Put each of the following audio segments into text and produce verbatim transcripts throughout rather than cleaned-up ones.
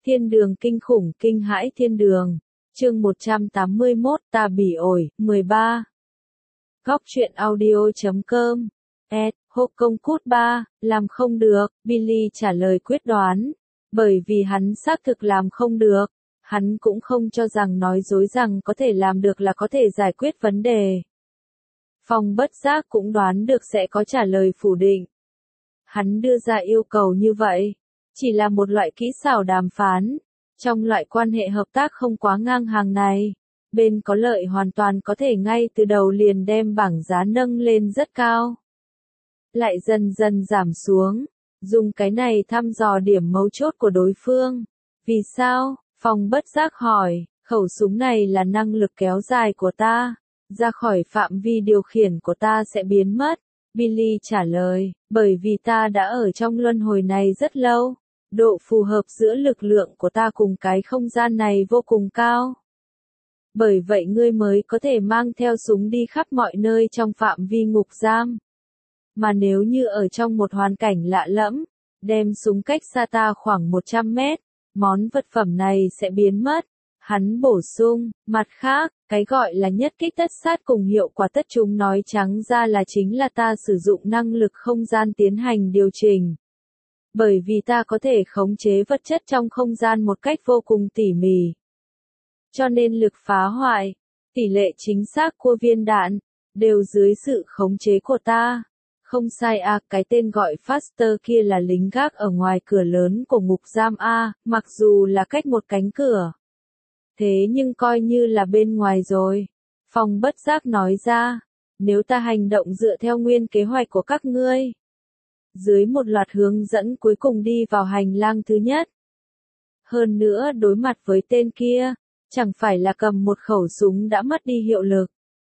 Thiên đường kinh khủng kinh hãi thiên đường. Chương một trăm tám mươi mốt ta bị ổi, mười ba. Góc truyện audio chấm com. Ed, hô công cút ba, làm không được, Billy trả lời quyết đoán. Bởi vì hắn xác thực làm không được. Hắn cũng không cho rằng nói dối rằng có thể làm được là có thể giải quyết vấn đề. Phong bất giác cũng đoán được sẽ có trả lời phủ định. Hắn đưa ra yêu cầu như vậy. Chỉ là một loại kỹ xảo đàm phán. Trong loại quan hệ hợp tác không quá ngang hàng này, bên có lợi hoàn toàn có thể ngay từ đầu liền đem bảng giá nâng lên rất cao. Lại dần dần giảm xuống, dùng cái này thăm dò điểm mấu chốt của đối phương. Vì sao? Phong bất giác hỏi, khẩu súng này là năng lực kéo dài của ta, ra khỏi phạm vi điều khiển của ta sẽ biến mất. Billy trả lời, bởi vì ta đã ở trong luân hồi này rất lâu. Độ phù hợp giữa lực lượng của ta cùng cái không gian này vô cùng cao. Bởi vậy ngươi mới có thể mang theo súng đi khắp mọi nơi trong phạm vi ngục giam. Mà nếu như ở trong một hoàn cảnh lạ lẫm, đem súng cách xa ta khoảng một trăm mét, món vật phẩm này sẽ biến mất. Hắn bổ sung, mặt khác, cái gọi là nhất kích tất sát cùng hiệu quả tất chúng nói trắng ra là chính là ta sử dụng năng lực không gian tiến hành điều chỉnh. Bởi vì ta có thể khống chế vật chất trong không gian một cách vô cùng tỉ mỉ. Cho nên lực phá hoại, tỷ lệ chính xác của viên đạn, đều dưới sự khống chế của ta. Không sai à, cái tên gọi Faster kia là lính gác ở ngoài cửa lớn của ngục giam A, mặc dù là cách một cánh cửa. Thế nhưng coi như là bên ngoài rồi. Phong bất giác nói ra, nếu ta hành động dựa theo nguyên kế hoạch của các ngươi. Dưới một loạt hướng dẫn cuối cùng đi vào hành lang thứ nhất. Hơn nữa đối mặt với tên kia, chẳng phải là cầm một khẩu súng đã mất đi hiệu lực.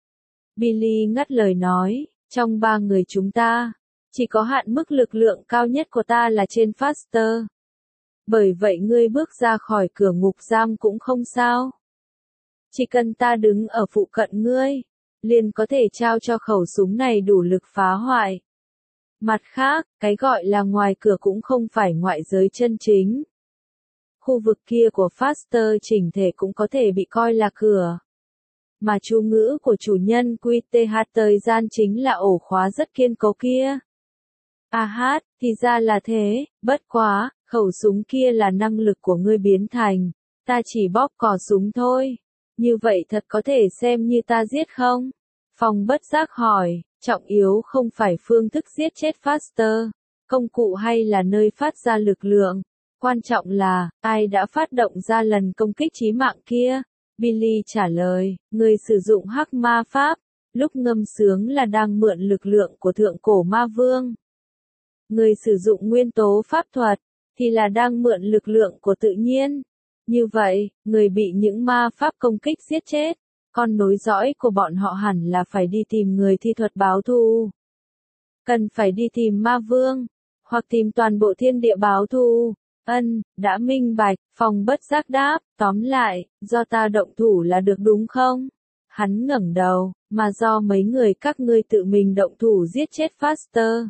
Billy ngắt lời nói, trong ba người chúng ta, chỉ có hạn mức lực lượng cao nhất của ta là trên Faster. Bởi vậy ngươi bước ra khỏi cửa ngục giam cũng không sao. Chỉ cần ta đứng ở phụ cận ngươi, liền có thể trao cho khẩu súng này đủ lực phá hoại. Mặt khác, cái gọi là ngoài cửa cũng không phải ngoại giới chân chính. Khu vực kia của Faster chỉnh thể cũng có thể bị coi là cửa. Mà chú ngữ của chủ nhân quy tê hát thời gian chính là ổ khóa rất kiên cố kia. À hát, thì ra là thế, bất quá, khẩu súng kia là năng lực của ngươi biến thành, ta chỉ bóp cò súng thôi. Như vậy thật có thể xem như ta giết không? Phong bất giác hỏi. Trọng yếu không phải phương thức giết chết Faster, công cụ hay là nơi phát ra lực lượng. Quan trọng là, ai đã phát động ra lần công kích chí mạng kia? Billy trả lời, người sử dụng hắc ma pháp, lúc ngâm sướng là đang mượn lực lượng của thượng cổ ma vương. Người sử dụng nguyên tố pháp thuật, thì là đang mượn lực lượng của tự nhiên. Như vậy, người bị những ma pháp công kích giết chết. Con nối dõi của bọn họ hẳn là phải đi tìm người thi thuật báo thù. Cần phải đi tìm ma vương, hoặc tìm toàn bộ thiên địa báo thù. Ân, đã minh bạch, Phong bất giác đáp, tóm lại, do ta động thủ là được đúng không? Hắn ngẩng đầu, mà do mấy người các ngươi tự mình động thủ giết chết Faster.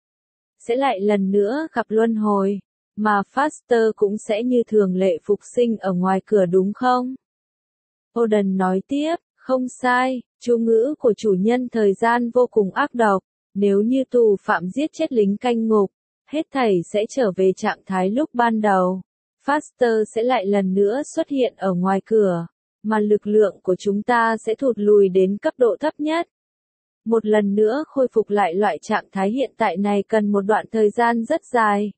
Sẽ lại lần nữa gặp luân hồi, mà Faster cũng sẽ như thường lệ phục sinh ở ngoài cửa đúng không? Odin nói tiếp, không sai, chú ngữ của chủ nhân thời gian vô cùng ác độc, nếu như tù phạm giết chết lính canh ngục, hết thảy sẽ trở về trạng thái lúc ban đầu. Faster sẽ lại lần nữa xuất hiện ở ngoài cửa, mà lực lượng của chúng ta sẽ thụt lùi đến cấp độ thấp nhất. Một lần nữa khôi phục lại loại trạng thái hiện tại này cần một đoạn thời gian rất dài.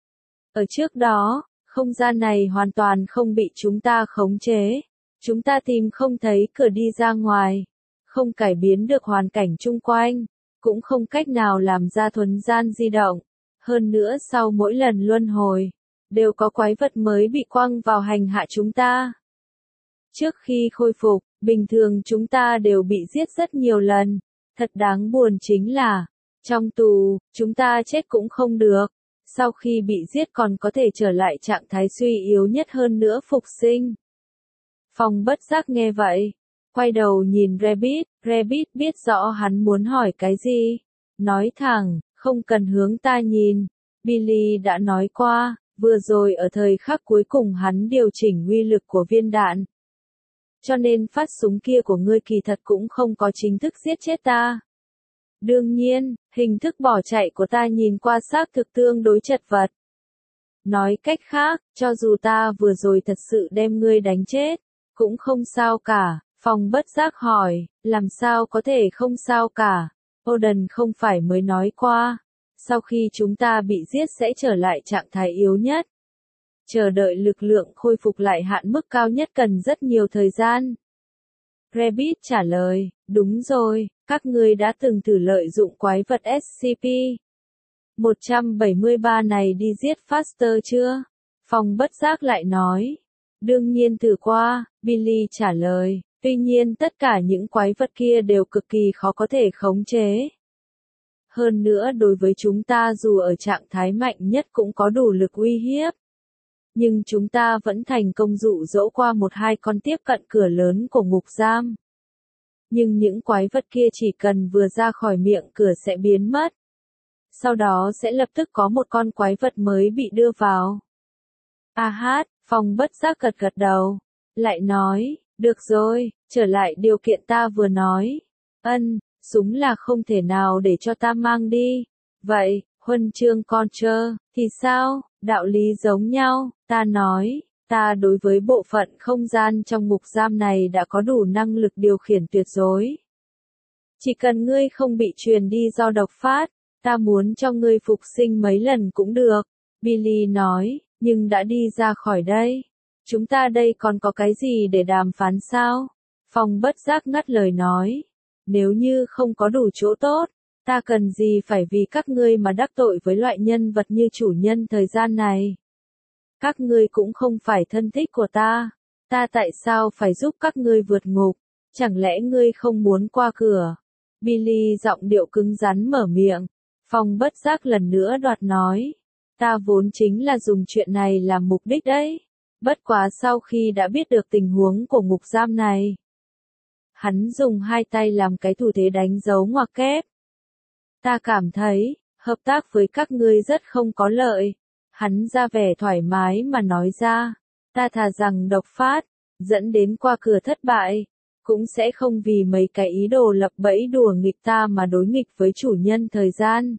Ở trước đó, không gian này hoàn toàn không bị chúng ta khống chế. Chúng ta tìm không thấy cửa đi ra ngoài, không cải biến được hoàn cảnh chung quanh, cũng không cách nào làm ra thuấn gian di động. Hơn nữa sau mỗi lần luân hồi, đều có quái vật mới bị quăng vào hành hạ chúng ta. Trước khi khôi phục, bình thường chúng ta đều bị giết rất nhiều lần. Thật đáng buồn chính là, trong tù, chúng ta chết cũng không được. Sau khi bị giết còn có thể trở lại trạng thái suy yếu nhất hơn nữa phục sinh. Phong bất giác nghe vậy, quay đầu nhìn Rabbit, Rabbit biết rõ hắn muốn hỏi cái gì. Nói thẳng, không cần hướng ta nhìn. Billy đã nói qua, Vừa rồi ở thời khắc cuối cùng hắn điều chỉnh uy lực của viên đạn. Cho nên phát súng kia của ngươi kỳ thật cũng không có chính thức giết chết ta. Đương nhiên, hình thức bỏ chạy của ta nhìn qua xác thực tương đối chật vật. Nói cách khác, cho dù ta vừa rồi thật sự đem ngươi đánh chết, cũng không sao cả. Phong bất giác hỏi, làm sao có thể không sao cả? Odin không phải mới nói qua, sau khi chúng ta bị giết sẽ trở lại trạng thái yếu nhất. Chờ đợi lực lượng khôi phục lại hạn mức cao nhất cần rất nhiều thời gian. Rabbit trả lời, đúng rồi, các ngươi đã từng thử lợi dụng quái vật ét xê pê một trăm bảy mươi ba này đi giết Faster chưa? Phong bất giác lại nói, đương nhiên thử qua, Billy trả lời, tuy nhiên tất cả những quái vật kia đều cực kỳ khó có thể khống chế. Hơn nữa đối với chúng ta dù ở trạng thái mạnh nhất cũng có đủ lực uy hiếp. Nhưng chúng ta vẫn thành công dụ dỗ qua một hai con tiếp cận cửa lớn của ngục giam. Nhưng những quái vật kia chỉ cần vừa ra khỏi miệng cửa sẽ biến mất. Sau đó sẽ lập tức có một con quái vật mới bị đưa vào. A hát, Phong bất giác gật gật đầu. Lại nói, được rồi, trở lại điều kiện ta vừa nói. Ân, súng là không thể nào để cho ta mang đi. Vậy, huân chương Concher, thì sao? Đạo lý giống nhau, ta nói, ta đối với bộ phận không gian trong ngục giam này đã có đủ năng lực điều khiển tuyệt đối. Chỉ cần ngươi không bị truyền đi do độc phát, ta muốn cho ngươi phục sinh mấy lần cũng được. Billy nói, nhưng đã đi ra khỏi đây. Chúng ta đây còn có cái gì để đàm phán sao? Phong bất giác ngắt lời nói. Nếu như không có đủ chỗ tốt, ta cần gì phải vì các ngươi mà đắc tội với loại nhân vật như chủ nhân thời gian này. Các ngươi cũng không phải thân thích của ta. Ta tại sao phải giúp các ngươi vượt ngục? Chẳng lẽ ngươi không muốn qua cửa? Billy giọng điệu cứng rắn mở miệng. Phong bất giác lần nữa đoạt nói. Ta vốn chính là dùng chuyện này làm mục đích đấy. Bất quá sau khi đã biết được tình huống của ngục giam này. Hắn dùng hai tay làm cái thủ thế đánh dấu ngoặc kép. Ta cảm thấy, hợp tác với các ngươi rất không có lợi. Hắn ra vẻ thoải mái mà nói ra. Ta thà rằng độc phát, dẫn đến qua cửa thất bại. Cũng sẽ không vì mấy cái ý đồ lập bẫy đùa nghịch ta mà đối nghịch với chủ nhân thời gian.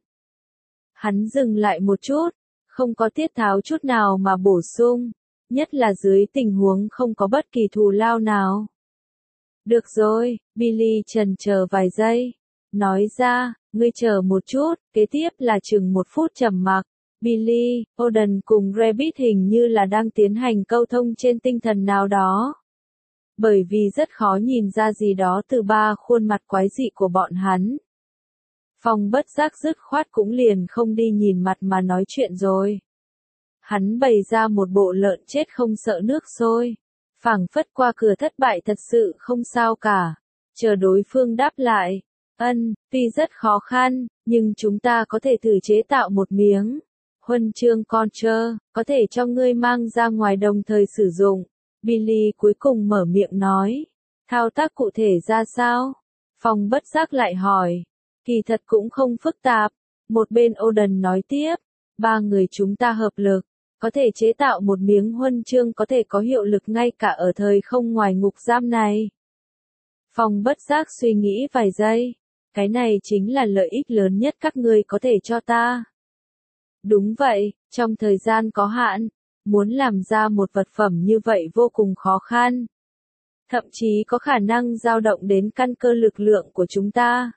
Hắn dừng lại một chút, không có tiết tháo chút nào mà bổ sung. Nhất là dưới tình huống không có bất kỳ thù lao nào. Được rồi, Billy chần chờ vài giây. Nói ra, ngươi chờ một chút, kế tiếp là chừng một phút trầm mặc. Billy, Odin cùng Rabbit hình như là đang tiến hành câu thông trên tinh thần nào đó. Bởi vì rất khó nhìn ra gì đó từ ba khuôn mặt quái dị của bọn hắn. Phong bất giác dứt khoát cũng liền không đi nhìn mặt mà nói chuyện rồi. Hắn bày ra một bộ lợn chết không sợ nước sôi. Phảng phất qua cửa thất bại thật sự không sao cả. Chờ đối phương đáp lại. Ân, tuy rất khó khăn, nhưng chúng ta có thể thử chế tạo một miếng. Huân chương Concher, có thể cho ngươi mang ra ngoài đồng thời sử dụng. Billy cuối cùng mở miệng nói. Thao tác cụ thể ra sao? Phong bất giác lại hỏi. Kỳ thật cũng không phức tạp. Một bên Odin nói tiếp. Ba người chúng ta hợp lực. Có thể chế tạo một miếng huân chương có thể có hiệu lực ngay cả ở thời không ngoài ngục giam này. Phong bất giác suy nghĩ vài giây. Cái này chính là lợi ích lớn nhất các ngươi có thể cho ta. Đúng vậy, trong thời gian có hạn, muốn làm ra một vật phẩm như vậy vô cùng khó khăn. Thậm chí có khả năng dao động đến căn cơ lực lượng của chúng ta.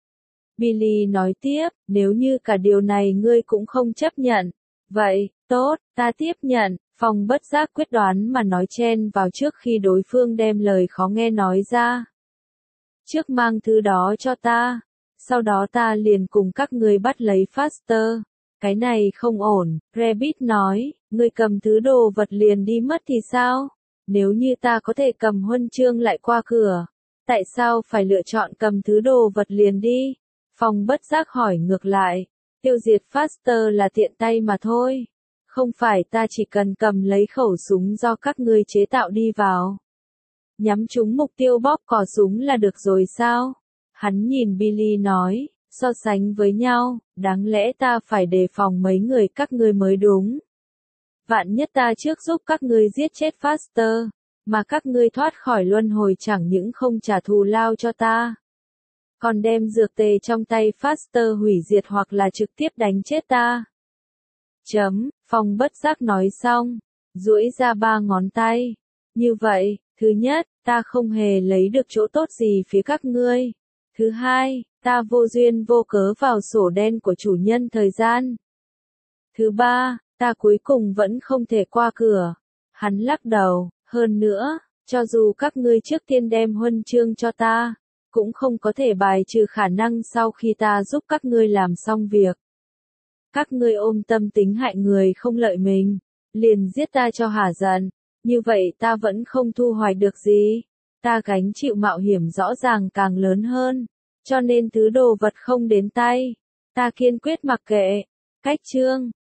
Billy nói tiếp, nếu như cả điều này ngươi cũng không chấp nhận. Vậy, tốt, ta tiếp nhận. Phong bất giác quyết đoán mà nói chen vào trước khi đối phương đem lời khó nghe nói ra. Trước mang thứ đó cho ta. Sau đó ta liền cùng các ngươi bắt lấy Faster. Cái này không ổn, Rabbit nói, ngươi cầm thứ đồ vật liền đi mất thì sao? Nếu như ta có thể cầm huân chương lại qua cửa, tại sao phải lựa chọn cầm thứ đồ vật liền đi? Phong bất giác hỏi ngược lại, tiêu diệt Faster là tiện tay mà thôi. Không phải ta chỉ cần cầm lấy khẩu súng do các ngươi chế tạo đi vào. Nhắm trúng mục tiêu bóp cò súng là được rồi sao? Hắn nhìn Billy nói. So sánh với nhau, đáng lẽ ta phải đề phòng mấy người các ngươi mới đúng. Vạn nhất ta trước giúp các ngươi giết chết Faster, mà các ngươi thoát khỏi luân hồi chẳng những không trả thù lao cho ta, còn đem dược tề trong tay Faster hủy diệt hoặc là trực tiếp đánh chết ta. Chấm, Phong bất giác nói xong, duỗi ra ba ngón tay. Như vậy, thứ nhất, ta không hề lấy được chỗ tốt gì phía các ngươi. Thứ hai, ta vô duyên vô cớ vào sổ đen của chủ nhân thời gian. Thứ ba, ta cuối cùng vẫn không thể qua cửa. Hắn lắc đầu, hơn nữa, cho dù các ngươi trước tiên đem huân chương cho ta, cũng không có thể bài trừ khả năng sau khi ta giúp các ngươi làm xong việc. Các ngươi ôm tâm tính hại người không lợi mình, liền giết ta cho hả giận, như vậy ta vẫn không thu hoạch được gì. Ta gánh chịu mạo hiểm rõ ràng càng lớn hơn, cho nên thứ đồ vật không đến tay, ta kiên quyết mặc kệ. Cách chương